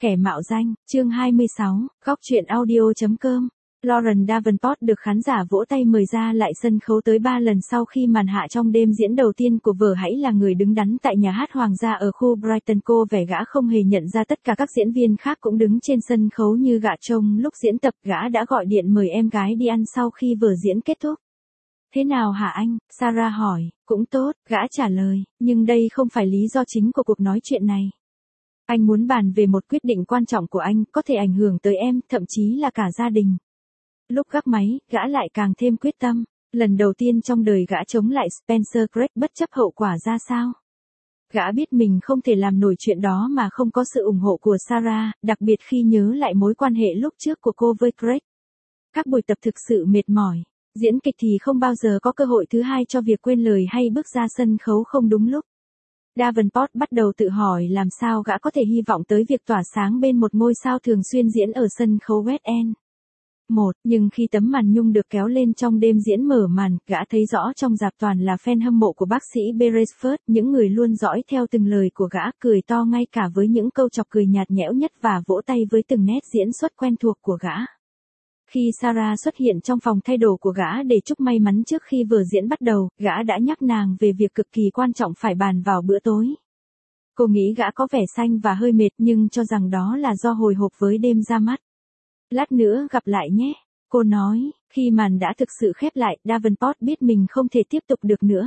Kẻ mạo danh, chương 26, góc truyện audio.com. Lauren Davenport được khán giả vỗ tay mời ra lại sân khấu tới 3 lần sau khi màn hạ trong đêm diễn đầu tiên của vở Hãy là người đứng đắn tại nhà hát Hoàng gia ở khu Brighton. Cô vẻ gã không hề nhận ra tất cả các diễn viên khác cũng đứng trên sân khấu như gã trông lúc diễn tập. Gã đã gọi điện mời em gái đi ăn sau khi vở diễn kết thúc. Thế nào hả anh? Sarah hỏi. Cũng tốt, gã trả lời, nhưng đây không phải lý do chính của cuộc nói chuyện này. Anh muốn bàn về một quyết định quan trọng của anh, có thể ảnh hưởng tới em, thậm chí là cả gia đình. Lúc gác máy, gã lại càng thêm quyết tâm. Lần đầu tiên trong đời gã chống lại Spencer Craig bất chấp hậu quả ra sao. Gã biết mình không thể làm nổi chuyện đó mà không có sự ủng hộ của Sarah, đặc biệt khi nhớ lại mối quan hệ lúc trước của cô với Craig. Các buổi tập thực sự mệt mỏi. Diễn kịch thì không bao giờ có cơ hội thứ hai cho việc quên lời hay bước ra sân khấu không đúng lúc. Davenport bắt đầu tự hỏi làm sao gã có thể hy vọng tới việc tỏa sáng bên một ngôi sao thường xuyên diễn ở sân khấu West End. Nhưng khi tấm màn nhung được kéo lên trong đêm diễn mở màn, gã thấy rõ trong rạp toàn là fan hâm mộ của bác sĩ Beresford, những người luôn dõi theo từng lời của gã, cười to ngay cả với những câu chọc cười nhạt nhẽo nhất và vỗ tay với từng nét diễn xuất quen thuộc của gã. Khi Sarah xuất hiện trong phòng thay đồ của gã để chúc may mắn trước khi vở diễn bắt đầu, gã đã nhắc nàng về việc cực kỳ quan trọng phải bàn vào bữa tối. Cô nghĩ gã có vẻ xanh và hơi mệt nhưng cho rằng đó là do hồi hộp với đêm ra mắt. Lát nữa gặp lại nhé, cô nói. Khi màn đã thực sự khép lại, Davenport biết mình không thể tiếp tục được nữa.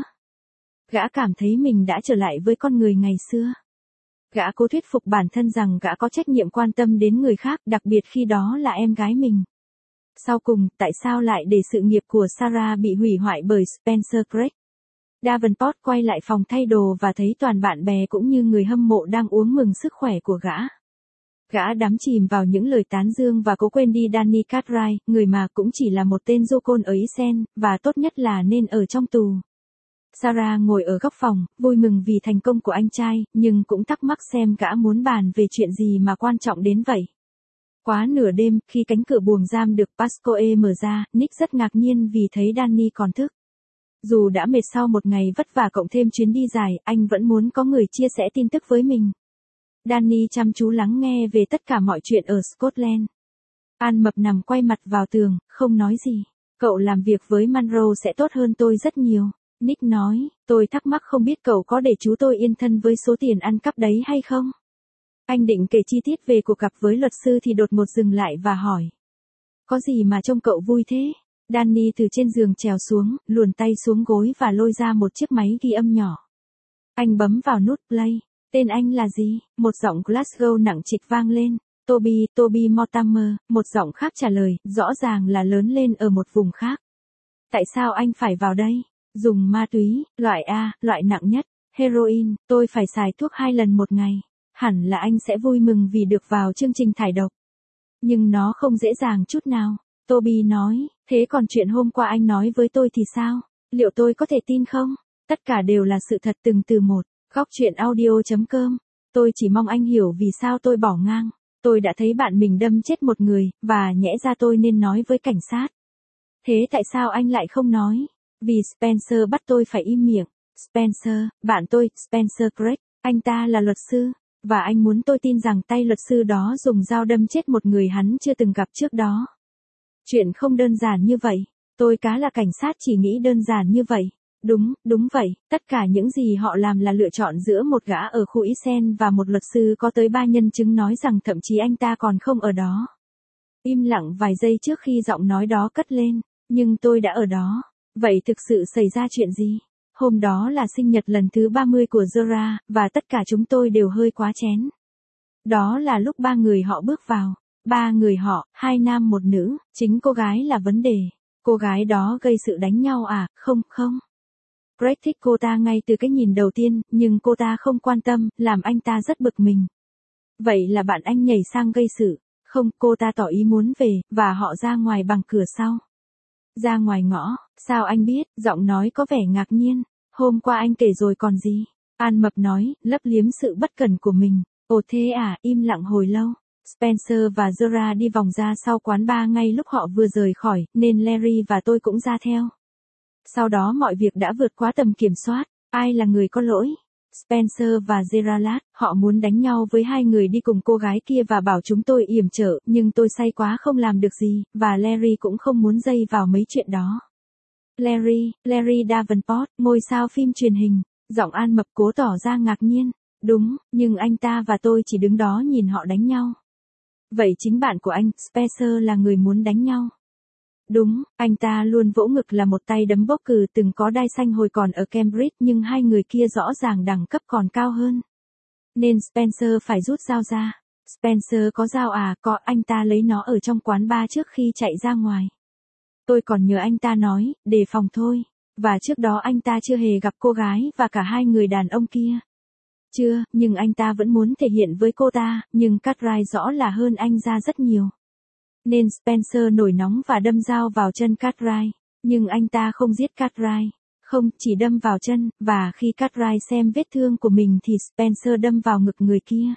Gã cảm thấy mình đã trở lại với con người ngày xưa. Gã cố thuyết phục bản thân rằng gã có trách nhiệm quan tâm đến người khác, đặc biệt khi đó là em gái mình. Sau cùng, tại sao lại để sự nghiệp của Sarah bị hủy hoại bởi Spencer Craig? Davenport quay lại phòng thay đồ và thấy toàn bạn bè cũng như người hâm mộ đang uống mừng sức khỏe của gã. Gã đắm chìm vào những lời tán dương và cố quên đi Danny Cartwright, người mà cũng chỉ là một tên du côn ở Isen, và tốt nhất là nên ở trong tù. Sarah ngồi ở góc phòng, vui mừng vì thành công của anh trai, nhưng cũng thắc mắc xem gã muốn bàn về chuyện gì mà quan trọng đến vậy. Quá nửa đêm, khi cánh cửa buồng giam được Pascoe mở ra, Nick rất ngạc nhiên vì thấy Danny còn thức. Dù đã mệt sau một ngày vất vả cộng thêm chuyến đi dài, anh vẫn muốn có người chia sẻ tin tức với mình. Danny chăm chú lắng nghe về tất cả mọi chuyện ở Scotland. An Mập nằm quay mặt vào tường, không nói gì. Cậu làm việc với Monroe sẽ tốt hơn tôi rất nhiều. Nick nói, tôi thắc mắc không biết cậu có để chú tôi yên thân với số tiền ăn cắp đấy hay không? Anh định kể chi tiết về cuộc gặp với luật sư thì đột ngột dừng lại và hỏi. Có gì mà trông cậu vui thế? Danny từ trên giường trèo xuống, luồn tay xuống gối và lôi ra một chiếc máy ghi âm nhỏ. Anh bấm vào nút play. Tên anh là gì? Một giọng Glasgow nặng trịch vang lên. Toby Mortimer, một giọng khác trả lời, rõ ràng là lớn lên ở một vùng khác. Tại sao anh phải vào đây? Dùng ma túy, loại A, loại nặng nhất. Heroin, tôi phải xài thuốc 2 lần một ngày. Hẳn là anh sẽ vui mừng vì được vào chương trình thải độc. Nhưng nó không dễ dàng chút nào. Toby nói, thế còn chuyện hôm qua anh nói với tôi thì sao? Liệu tôi có thể tin không? Tất cả đều là sự thật từng từ một. Góc truyện audio.com. Tôi chỉ mong anh hiểu vì sao tôi bỏ ngang. Tôi đã thấy bạn mình đâm chết một người, và nhẽ ra tôi nên nói với cảnh sát. Thế tại sao anh lại không nói? Vì Spencer bắt tôi phải im miệng. Spencer, bạn tôi, Spencer Craig, anh ta là luật sư. Và anh muốn tôi tin rằng tay luật sư đó dùng dao đâm chết một người hắn chưa từng gặp trước đó. Chuyện không đơn giản như vậy. Tôi cá là cảnh sát chỉ nghĩ đơn giản như vậy. Đúng vậy, tất cả những gì họ làm là lựa chọn giữa một gã ở khu Isen và một luật sư có tới 3 nhân chứng nói rằng thậm chí anh ta còn không ở đó. Im lặng vài giây trước khi giọng nói đó cất lên, nhưng tôi đã ở đó. Vậy thực sự xảy ra chuyện gì? Hôm đó là sinh nhật lần thứ 30 của Zora, và tất cả chúng tôi đều hơi quá chén. Đó là lúc 3 người họ bước vào. 3 người họ, 2 nam 1 nữ, chính cô gái là vấn đề. Cô gái đó gây sự đánh nhau à? Không. Craig thích cô ta ngay từ cái nhìn đầu tiên, nhưng cô ta không quan tâm, làm anh ta rất bực mình. Vậy là bạn anh nhảy sang gây sự. Không, cô ta tỏ ý muốn về, và họ ra ngoài bằng cửa sau. Ra ngoài ngõ, sao anh biết? Giọng nói có vẻ ngạc nhiên. Hôm qua anh kể rồi còn gì? An Mập nói, lấp liếm sự bất cẩn của mình. Ồ thế à, im lặng hồi lâu. Spencer và Zora đi vòng ra sau quán bar ngay lúc họ vừa rời khỏi, nên Larry và tôi cũng ra theo. Sau đó mọi việc đã vượt quá tầm kiểm soát. Ai là người có lỗi? Spencer và Gerald, họ muốn đánh nhau với hai người đi cùng cô gái kia và bảo chúng tôi yểm trợ, nhưng tôi say quá không làm được gì, và Larry cũng không muốn dây vào mấy chuyện đó. Larry Davenport, ngôi sao phim truyền hình, giọng An Mập cố tỏ ra ngạc nhiên. Đúng, nhưng anh ta và tôi chỉ đứng đó nhìn họ đánh nhau. Vậy chính bạn của anh, Spencer là người muốn đánh nhau. Đúng, anh ta luôn vỗ ngực là một tay đấm bốc cừ từng có đai xanh hồi còn ở Cambridge, nhưng hai người kia rõ ràng đẳng cấp còn cao hơn. Nên Spencer phải rút dao ra. Spencer có dao à? Có, anh ta lấy nó ở trong quán bar trước khi chạy ra ngoài. Tôi còn nhớ anh ta nói, đề phòng thôi. Và trước đó anh ta chưa hề gặp cô gái và cả hai người đàn ông kia. Chưa, nhưng anh ta vẫn muốn thể hiện với cô ta, nhưng Cartwright rõ là hơn anh ra rất nhiều. Nên Spencer nổi nóng và đâm dao vào chân Cartwright. Nhưng anh ta không giết Cartwright. Không, chỉ đâm vào chân, và khi Cartwright xem vết thương của mình thì Spencer đâm vào ngực người kia.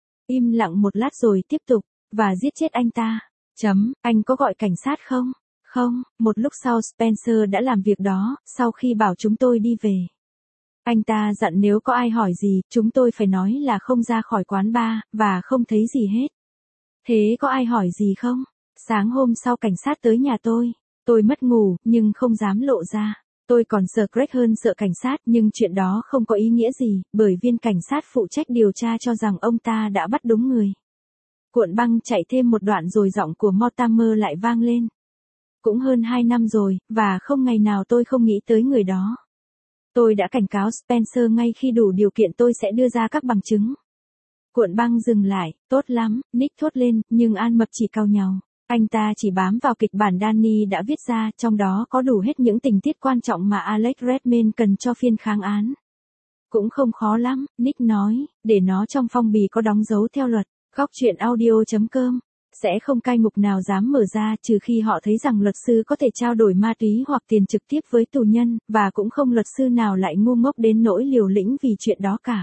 Im lặng một lát rồi tiếp tục, và giết chết anh ta. Anh có gọi cảnh sát không? Không, một lúc sau Spencer đã làm việc đó, sau khi bảo chúng tôi đi về. Anh ta dặn nếu có ai hỏi gì, chúng tôi phải nói là không ra khỏi quán bar, và không thấy gì hết. Thế có ai hỏi gì không? Sáng hôm sau cảnh sát tới nhà tôi mất ngủ, nhưng không dám lộ ra. Tôi còn sợ Greg hơn sợ cảnh sát, nhưng chuyện đó không có ý nghĩa gì, bởi viên cảnh sát phụ trách điều tra cho rằng ông ta đã bắt đúng người. Cuộn băng chạy thêm một đoạn rồi giọng của Mortimer lại vang lên. Cũng hơn 2 năm rồi, và không ngày nào tôi không nghĩ tới người đó. Tôi đã cảnh cáo Spencer ngay khi đủ điều kiện tôi sẽ đưa ra các bằng chứng. Cuộn băng dừng lại, tốt lắm, Nick thốt lên, nhưng An Mập chỉ cau nhàu. Anh ta chỉ bám vào kịch bản Danny đã viết ra, trong đó có đủ hết những tình tiết quan trọng mà Alex Redmayne cần cho phiên kháng án. Cũng không khó lắm, Nick nói, để nó trong phong bì có đóng dấu theo luật. Góc truyện audio.com sẽ không cai ngục nào dám mở ra trừ khi họ thấy rằng luật sư có thể trao đổi ma túy hoặc tiền trực tiếp với tù nhân, và cũng không luật sư nào lại ngu ngốc đến nỗi liều lĩnh vì chuyện đó cả.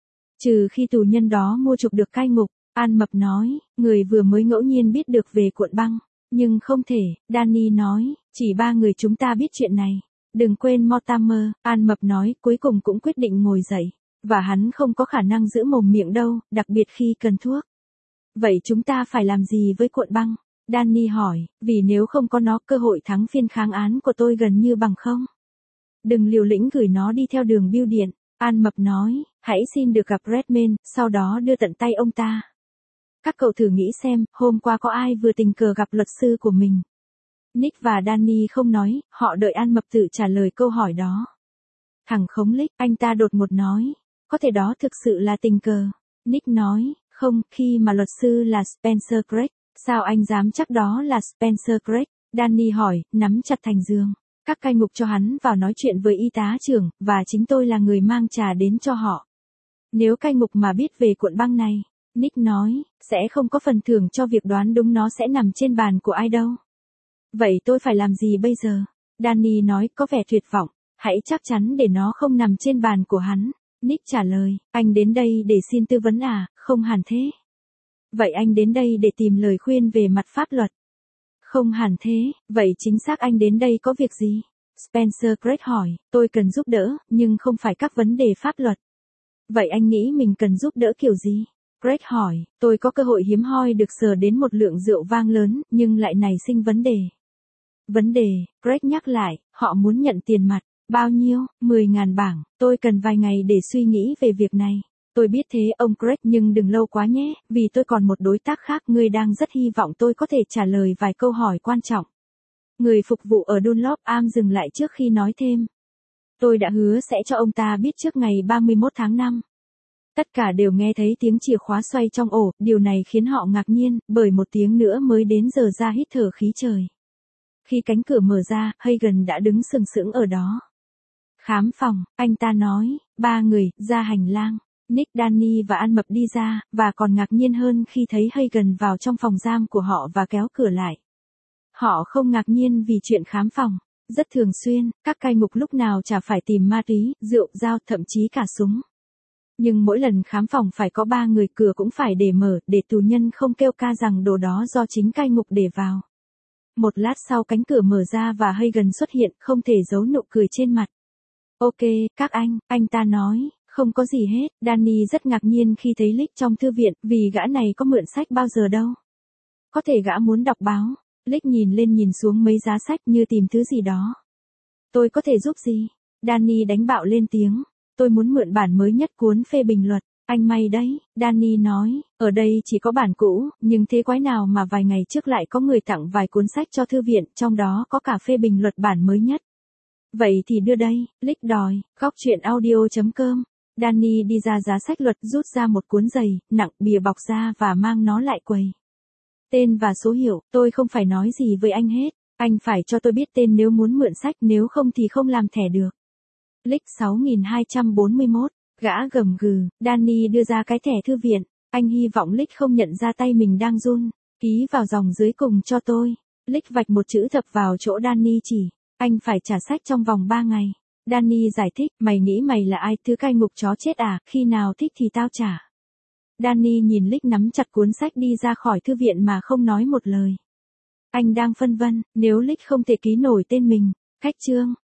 Trừ khi tù nhân đó mua chuộc được cai ngục, An Mập nói, người vừa mới ngẫu nhiên biết được về cuộn băng. Nhưng không thể, Danny nói, chỉ 3 người chúng ta biết chuyện này. Đừng quên Mortimer, An Mập nói, cuối cùng cũng quyết định ngồi dậy. Và hắn không có khả năng giữ mồm miệng đâu, đặc biệt khi cần thuốc. Vậy chúng ta phải làm gì với cuộn băng? Danny hỏi, vì nếu không có nó cơ hội thắng phiên kháng án của tôi gần như bằng không. Đừng liều lĩnh gửi nó đi theo đường bưu điện. An Mập nói, hãy xin được gặp Redmayne, sau đó đưa tận tay ông ta. Các cậu thử nghĩ xem, hôm qua có ai vừa tình cờ gặp luật sư của mình? Nick và Danny không nói, họ đợi An Mập tự trả lời câu hỏi đó. Thằng khống lích, anh ta đột ngột nói, có thể đó thực sự là tình cờ. Nick nói, không, khi mà luật sư là Spencer Craig, sao anh dám chắc đó là Spencer Craig? Danny hỏi, nắm chặt thành giường. Các cai ngục cho hắn vào nói chuyện với y tá trưởng, và chính tôi là người mang trà đến cho họ. Nếu cai ngục mà biết về cuộn băng này, Nick nói, sẽ không có phần thưởng cho việc đoán đúng nó sẽ nằm trên bàn của ai đâu. Vậy tôi phải làm gì bây giờ? Danny nói có vẻ tuyệt vọng, hãy chắc chắn để nó không nằm trên bàn của hắn. Nick trả lời, anh đến đây để xin tư vấn à? Không hẳn thế. Vậy anh đến đây để tìm lời khuyên về mặt pháp luật? Không hẳn thế, vậy chính xác anh đến đây có việc gì? Spencer Craig hỏi, tôi cần giúp đỡ, nhưng không phải các vấn đề pháp luật. Vậy anh nghĩ mình cần giúp đỡ kiểu gì? Craig hỏi, tôi có cơ hội hiếm hoi được sờ đến một lượng rượu vang lớn, nhưng lại nảy sinh vấn đề. Vấn đề, Craig nhắc lại, họ muốn nhận tiền mặt. Bao nhiêu? 10.000 bảng, tôi cần vài ngày để suy nghĩ về việc này. Tôi biết thế ông Craig, nhưng đừng lâu quá nhé, vì tôi còn một đối tác khác, người đang rất hy vọng tôi có thể trả lời vài câu hỏi quan trọng. Người phục vụ ở Dunlop Arm dừng lại trước khi nói thêm. Tôi đã hứa sẽ cho ông ta biết trước ngày 31 tháng 5. Tất cả đều nghe thấy tiếng chìa khóa xoay trong ổ, điều này khiến họ ngạc nhiên, bởi một tiếng nữa mới đến giờ ra hít thở khí trời. Khi cánh cửa mở ra, Hagen đã đứng sừng sững ở đó. Khám phòng, anh ta nói, 3 người, ra hành lang. Nick, Danny và An Mập đi ra, và còn ngạc nhiên hơn khi thấy Hagen vào trong phòng giam của họ và kéo cửa lại. Họ không ngạc nhiên vì chuyện khám phòng. Rất thường xuyên, các cai ngục lúc nào chả phải tìm ma túy, rượu, dao, thậm chí cả súng. Nhưng mỗi lần khám phòng phải có 3 người, cửa cũng phải để mở, để tù nhân không kêu ca rằng đồ đó do chính cai ngục để vào. Một lát sau cánh cửa mở ra và Hagen xuất hiện, không thể giấu nụ cười trên mặt. Ok, các anh ta nói, Không có gì hết, Danny rất ngạc nhiên khi thấy Lick trong thư viện, vì gã này có mượn sách bao giờ đâu. Có thể gã muốn đọc báo. Lick nhìn lên nhìn xuống mấy giá sách như tìm thứ gì đó. Tôi có thể giúp gì? Danny đánh bạo lên tiếng. Tôi muốn mượn bản mới nhất cuốn phê bình luật. Anh may đấy, Danny nói, ở đây chỉ có bản cũ, nhưng thế quái nào mà vài ngày trước lại có người tặng vài cuốn sách cho thư viện, trong đó có cả phê bình luật bản mới nhất. Vậy thì đưa đây, Lick đòi, góc chuyện audio.com. Danny đi ra giá sách luật, rút ra một cuốn dày, nặng, bìa bọc ra và mang nó lại quầy. Tên và số hiệu, tôi không phải nói gì với anh hết. Anh phải cho tôi biết tên nếu muốn mượn sách, nếu không thì không làm thẻ được. Lick 6241, gã gầm gừ, Danny đưa ra cái thẻ thư viện. Anh hy vọng Lick không nhận ra tay mình đang run. Ký vào dòng dưới cùng cho tôi. Lick vạch một chữ thập vào chỗ Danny chỉ. Anh phải trả sách trong vòng 3 ngày. Danny giải thích, mày nghĩ mày là ai, thứ cai ngục chó chết à, khi nào thích thì tao trả. Danny nhìn Lick nắm chặt cuốn sách đi ra khỏi thư viện mà không nói một lời. Anh đang phân vân, nếu Lick không thể ký nổi tên mình. Cách chương.